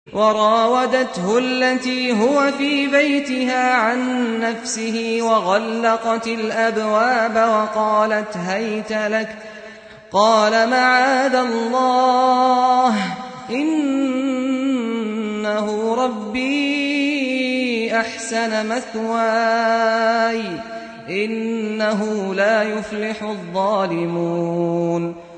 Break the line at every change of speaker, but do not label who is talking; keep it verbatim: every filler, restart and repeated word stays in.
وراودته التي هو في بيتها عن نفسه وغلقت الأبواب وقالت هيت لك قال معاذ الله إنه ربي أحسن مثواي إنه لا يفلح الظالمون